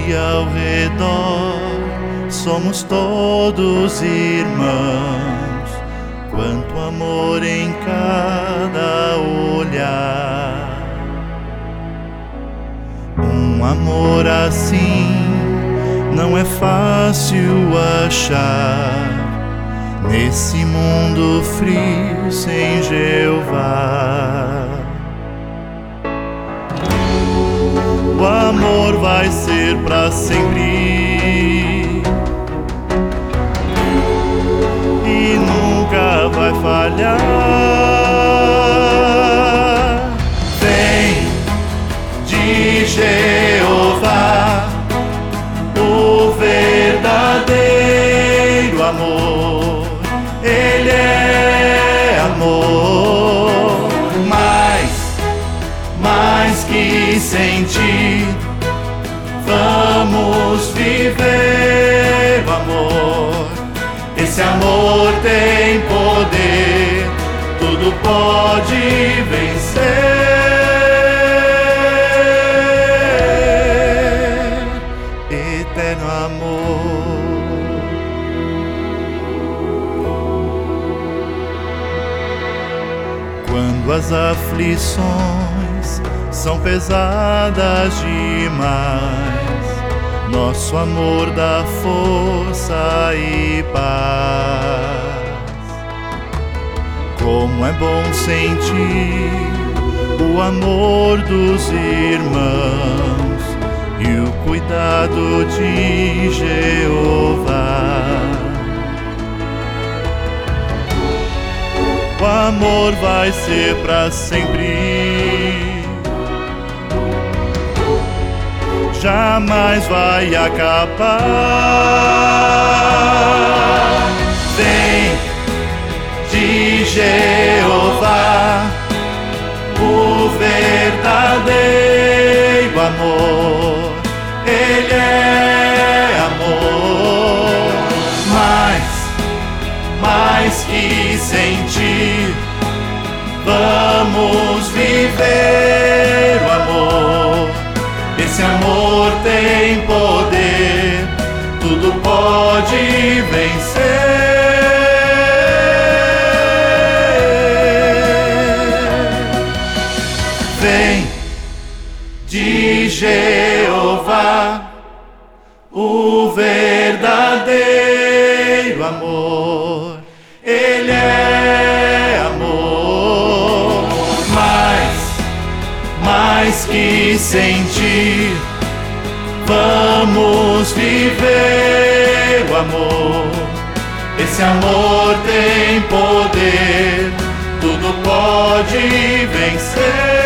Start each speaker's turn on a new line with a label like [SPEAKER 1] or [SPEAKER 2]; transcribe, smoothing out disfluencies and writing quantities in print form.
[SPEAKER 1] e ao redor somos todos irmãos. Quanto amor em cada olhar. Um amor assim não é fácil achar nesse mundo frio sem Jeová. O amor vai ser pra sempre e nunca vai falhar. Vem de Jeová, o verdadeiro amor. Ele é amor, mais que sentir. Vamos viver o amor. Esse amor tem poder, tudo pode vencer. Eterno amor. Quando as aflições são pesadas demais, nosso amor dá força e paz. Como é bom sentir o amor dos irmãos e o cuidado de Jeová. O amor vai ser pra sempre, jamais vai acabar. Vem de Jeová, o verdadeiro amor. Ele é amor, mais que sentir. Vamos viver o amor. Esse amor tem poder, tudo pode vencer. Vem de Jeová, o verdadeiro amor. Ele é amor, mais que sentir. Vamos viver o amor. Esse amor tem poder, tudo pode vencer.